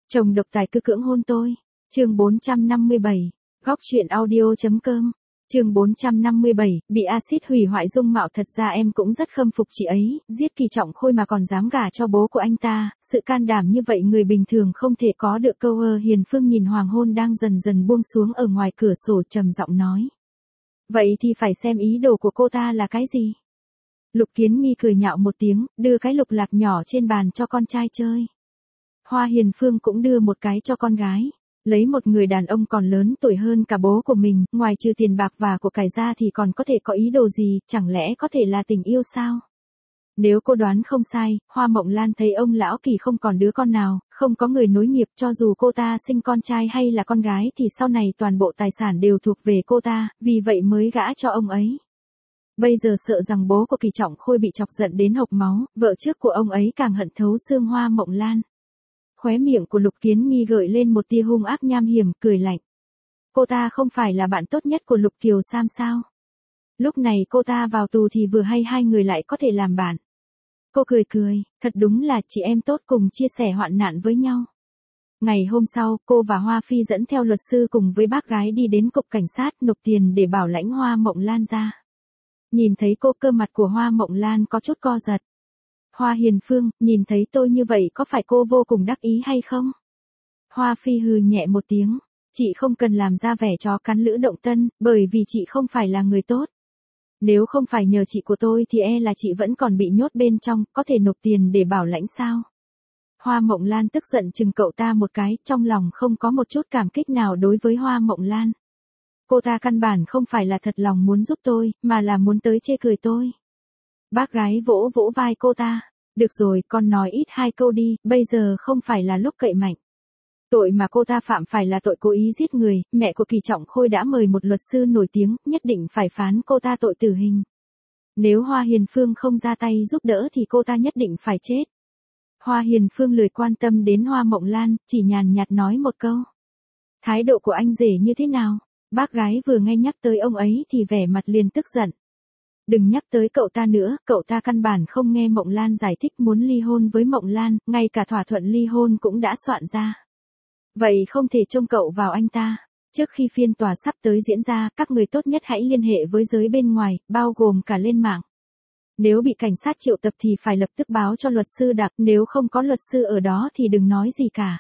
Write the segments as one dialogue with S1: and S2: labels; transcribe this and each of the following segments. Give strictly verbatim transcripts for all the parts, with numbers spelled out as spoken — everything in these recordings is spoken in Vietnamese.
S1: Chồng độc tài cứ cưỡng hôn tôi. Chương bốn trăm năm mươi bảy. Góc truyện audio.com. Chương bốn trăm năm mươi bảy, bị axit hủy hoại dung mạo. Thật ra em cũng rất khâm phục chị ấy, giết Kỳ Trọng Khôi mà còn dám gả cho bố của anh ta, sự can đảm như vậy người bình thường không thể có được. Câu ơ Hiền Phương nhìn hoàng hôn đang dần dần buông xuống ở ngoài cửa sổ trầm giọng nói. Vậy thì phải xem ý đồ của cô ta là cái gì. Lục Kiến Nghi cười nhạo một tiếng, đưa cái lục lạc nhỏ trên bàn cho con trai chơi. Hoa Hiền Phương cũng đưa một cái cho con gái. Lấy một người đàn ông còn lớn tuổi hơn cả bố của mình, ngoài trừ tiền bạc và của cải ra thì còn có thể có ý đồ gì, chẳng lẽ có thể là tình yêu sao? Nếu cô đoán không sai, Hoa Mộng Lan thấy ông lão Kỳ không còn đứa con nào, không có người nối nghiệp, cho dù cô ta sinh con trai hay là con gái thì sau này toàn bộ tài sản đều thuộc về cô ta, vì vậy mới gả cho ông ấy. Bây giờ sợ rằng bố của Kỳ Trọng Khôi bị chọc giận đến hộc máu, vợ trước của ông ấy càng hận thấu xương Hoa Mộng Lan. Khóe miệng của Lục Kiến Nghi gợi lên một tia hung ác nham hiểm, cười lạnh. Cô ta không phải là bạn tốt nhất của Lục Kiều Sam sao? Lúc này cô ta vào tù thì vừa hay hai người lại có thể làm bạn. Cô cười cười, thật đúng là chị em tốt cùng chia sẻ hoạn nạn với nhau. Ngày hôm sau, cô và Hoa Phi dẫn theo luật sư cùng với bác gái đi đến cục cảnh sát nộp tiền để bảo lãnh Hoa Mộng Lan ra. Nhìn thấy cô, cơ mặt của Hoa Mộng Lan có chút co giật. Hoa Hiền Phương, nhìn thấy tôi như vậy có phải cô vô cùng đắc ý hay không? Hoa Phi hừ nhẹ một tiếng, chị không cần làm ra vẻ chó cắn lữ động tân, bởi vì chị không phải là người tốt. Nếu không phải nhờ chị của tôi thì e là chị vẫn còn bị nhốt bên trong, có thể nộp tiền để bảo lãnh sao? Hoa Mộng Lan tức giận chừng cậu ta một cái, trong lòng không có một chút cảm kích nào đối với Hoa Mộng Lan. Cô ta căn bản không phải là thật lòng muốn giúp tôi, mà là muốn tới chê cười tôi. Bác gái vỗ vỗ vai cô ta. Được rồi, con nói ít hai câu đi, bây giờ không phải là lúc cậy mạnh. Tội mà cô ta phạm phải là tội cố ý giết người, mẹ của Kỳ Trọng Khôi đã mời một luật sư nổi tiếng, nhất định phải phán cô ta tội tử hình. Nếu Hoa Hiền Phương không ra tay giúp đỡ thì cô ta nhất định phải chết. Hoa Hiền Phương lười quan tâm đến Hoa Mộng Lan, chỉ nhàn nhạt nói một câu. Thái độ của anh rể như thế nào? Bác gái vừa nghe nhắc tới ông ấy thì vẻ mặt liền tức giận. Đừng nhắc tới cậu ta nữa, cậu ta căn bản không nghe Mộng Lan giải thích muốn ly hôn với Mộng Lan, ngay cả thỏa thuận ly hôn cũng đã soạn ra. Vậy không thể trông cậu vào anh ta. Trước khi phiên tòa sắp tới diễn ra, các người tốt nhất hãy liên hệ với giới bên ngoài, bao gồm cả lên mạng. Nếu bị cảnh sát triệu tập thì phải lập tức báo cho luật sư đặc, nếu không có luật sư ở đó thì đừng nói gì cả.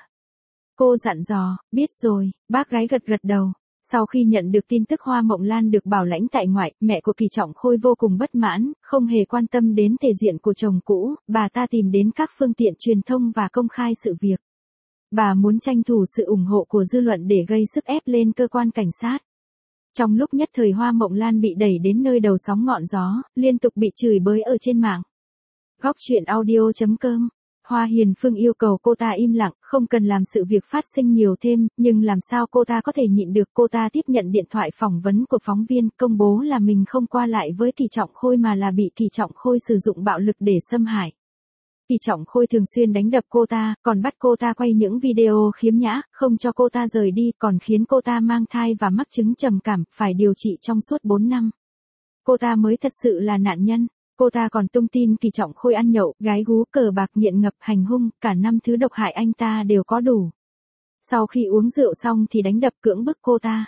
S1: Cô dặn dò, biết rồi, bác gái gật gật đầu. Sau khi nhận được tin tức Hoa Mộng Lan được bảo lãnh tại ngoại, mẹ của Kỳ Trọng Khôi vô cùng bất mãn, không hề quan tâm đến thể diện của chồng cũ, bà ta tìm đến các phương tiện truyền thông và công khai sự việc. Bà muốn tranh thủ sự ủng hộ của dư luận để gây sức ép lên cơ quan cảnh sát. Trong lúc nhất thời Hoa Mộng Lan bị đẩy đến nơi đầu sóng ngọn gió, liên tục bị chửi bới ở trên mạng. Góc truyện audio.com. Hoa Hiền Phương yêu cầu cô ta im lặng, không cần làm sự việc phát sinh nhiều thêm, nhưng làm sao cô ta có thể nhịn được. Cô ta tiếp nhận điện thoại phỏng vấn của phóng viên, công bố là mình không qua lại với Kỳ Trọng Khôi mà là bị Kỳ Trọng Khôi sử dụng bạo lực để xâm hại. Kỳ Trọng Khôi thường xuyên đánh đập cô ta, còn bắt cô ta quay những video khiếm nhã, không cho cô ta rời đi, còn khiến cô ta mang thai và mắc chứng trầm cảm, phải điều trị trong suốt bốn năm. Cô ta mới thật sự là nạn nhân. Cô ta còn tung tin Kỳ Trọng Khôi ăn nhậu, gái gú, cờ bạc, nghiện ngập, hành hung, cả năm thứ độc hại anh ta đều có đủ. Sau khi uống rượu xong thì đánh đập cưỡng bức cô ta.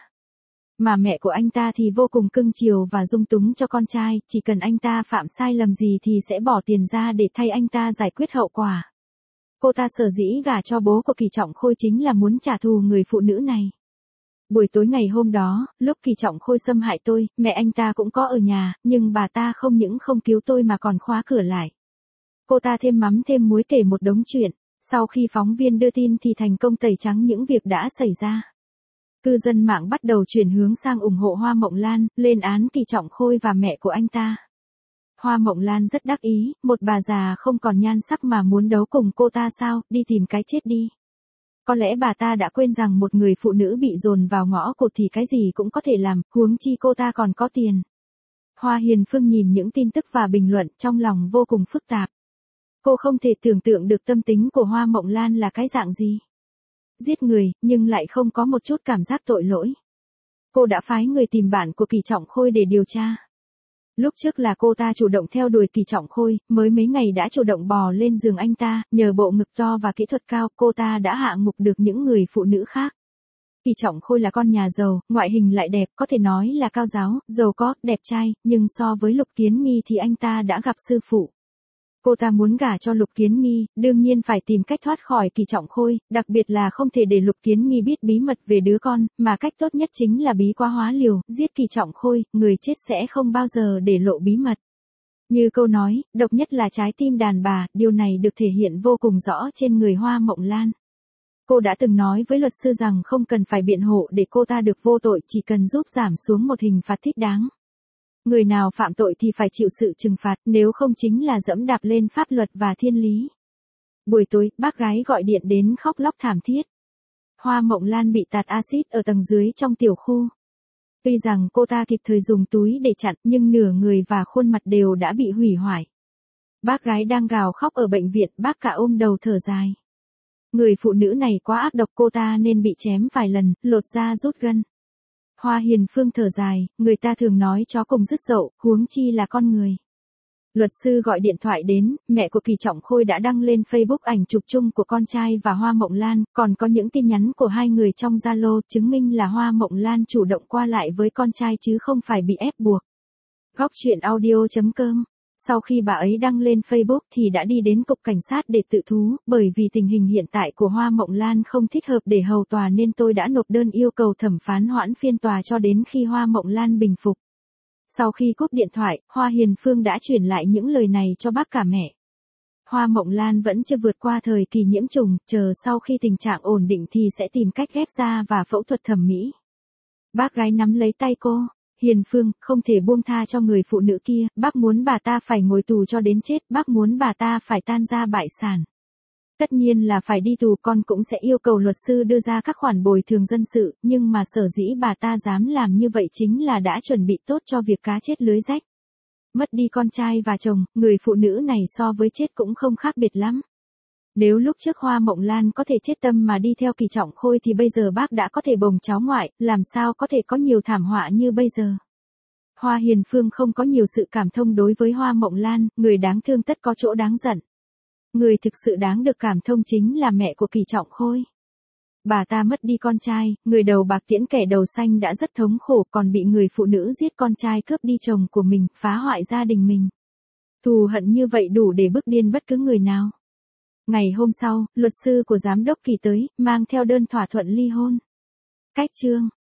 S1: Mà mẹ của anh ta thì vô cùng cưng chiều và dung túng cho con trai, chỉ cần anh ta phạm sai lầm gì thì sẽ bỏ tiền ra để thay anh ta giải quyết hậu quả. Cô ta sở dĩ gả cho bố của Kỳ Trọng Khôi chính là muốn trả thù người phụ nữ này. Buổi tối ngày hôm đó, lúc Kỳ Trọng Khôi xâm hại tôi, mẹ anh ta cũng có ở nhà, nhưng bà ta không những không cứu tôi mà còn khóa cửa lại. Cô ta thêm mắm thêm muối kể một đống chuyện, sau khi phóng viên đưa tin thì thành công tẩy trắng những việc đã xảy ra. Cư dân mạng bắt đầu chuyển hướng sang ủng hộ Hoa Mộng Lan, lên án Kỳ Trọng Khôi và mẹ của anh ta. Hoa Mộng Lan rất đắc ý, một bà già không còn nhan sắc mà muốn đấu cùng cô ta sao, đi tìm cái chết đi. Có lẽ bà ta đã quên rằng một người phụ nữ bị dồn vào ngõ cụt thì cái gì cũng có thể làm, huống chi cô ta còn có tiền. Hoa Hiền Phương nhìn những tin tức và bình luận trong lòng vô cùng phức tạp. Cô không thể tưởng tượng được tâm tính của Hoa Mộng Lan là cái dạng gì. Giết người, nhưng lại không có một chút cảm giác tội lỗi. Cô đã phái người tìm bạn của Kỳ Trọng Khôi để điều tra. Lúc trước là cô ta chủ động theo đuổi Kỳ Trọng Khôi, mới mấy ngày đã chủ động bò lên giường anh ta, nhờ bộ ngực to và kỹ thuật cao, cô ta đã hạ ngục được những người phụ nữ khác. Kỳ Trọng Khôi là con nhà giàu, ngoại hình lại đẹp, có thể nói là cao giáo, giàu có, đẹp trai, nhưng so với Lục Kiến Nghi thì anh ta đã gặp sư phụ. Cô ta muốn gả cho Lục Kiến Nghi, đương nhiên phải tìm cách thoát khỏi Kỳ Trọng Khôi, đặc biệt là không thể để Lục Kiến Nghi biết bí mật về đứa con, mà cách tốt nhất chính là bí quá hóa liều, giết Kỳ Trọng Khôi, người chết sẽ không bao giờ để lộ bí mật. Như câu nói, độc nhất là trái tim đàn bà, điều này được thể hiện vô cùng rõ trên người Hoa Mộng Lan. Cô đã từng nói với luật sư rằng không cần phải biện hộ để cô ta được vô tội, chỉ cần giúp giảm xuống một hình phạt thích đáng. Người nào phạm tội thì phải chịu sự trừng phạt, nếu không chính là dẫm đạp lên pháp luật và thiên lý. Buổi tối, bác gái gọi điện đến khóc lóc thảm thiết. Hoa Mộng Lan bị tạt axit ở tầng dưới trong tiểu khu. Tuy rằng cô ta kịp thời dùng túi để chặn, nhưng nửa người và khuôn mặt đều đã bị hủy hoại. Bác gái đang gào khóc ở bệnh viện, bác cả ôm đầu thở dài. Người phụ nữ này quá ác độc, cô ta nên bị chém vài lần, lột da rút gân. Hoa Hiền Phương thở dài, người ta thường nói chó cùng rứt dậu, huống chi là con người. Luật sư gọi điện thoại đến, mẹ của Kỳ Trọng Khôi đã đăng lên Facebook ảnh chụp chung của con trai và Hoa Mộng Lan, còn có những tin nhắn của hai người trong Zalo, chứng minh là Hoa Mộng Lan chủ động qua lại với con trai chứ không phải bị ép buộc. Góc truyện audio chấm com. Sau khi bà ấy đăng lên Facebook thì đã đi đến cục cảnh sát để tự thú, bởi vì tình hình hiện tại của Hoa Mộng Lan không thích hợp để hầu tòa nên tôi đã nộp đơn yêu cầu thẩm phán hoãn phiên tòa cho đến khi Hoa Mộng Lan bình phục. Sau khi cúp điện thoại, Hoa Hiền Phương đã chuyển lại những lời này cho bác cả mẹ. Hoa Mộng Lan vẫn chưa vượt qua thời kỳ nhiễm trùng, chờ sau khi tình trạng ổn định thì sẽ tìm cách ghép da và phẫu thuật thẩm mỹ. Bác gái nắm lấy tay cô. Hiền Phương, không thể buông tha cho người phụ nữ kia, bác muốn bà ta phải ngồi tù cho đến chết, bác muốn bà ta phải tan gia bại sản. Tất nhiên là phải đi tù, con cũng sẽ yêu cầu luật sư đưa ra các khoản bồi thường dân sự, nhưng mà sở dĩ bà ta dám làm như vậy chính là đã chuẩn bị tốt cho việc cá chết lưới rách. Mất đi con trai và chồng, người phụ nữ này so với chết cũng không khác biệt lắm. Nếu lúc trước Hoa Mộng Lan có thể chết tâm mà đi theo Kỳ Trọng Khôi thì bây giờ bác đã có thể bồng cháu ngoại, làm sao có thể có nhiều thảm họa như bây giờ. Hoa Hiền Phương không có nhiều sự cảm thông đối với Hoa Mộng Lan, người đáng thương tất có chỗ đáng giận. Người thực sự đáng được cảm thông chính là mẹ của Kỳ Trọng Khôi. Bà ta mất đi con trai, người đầu bạc tiễn kẻ đầu xanh đã rất thống khổ, còn bị người phụ nữ giết con trai cướp đi chồng của mình, phá hoại gia đình mình. Thù hận như vậy đủ để bức điên bất cứ người nào. Ngày hôm sau, luật sư của giám đốc Kỳ tới, mang theo đơn thỏa thuận ly hôn. Cách chương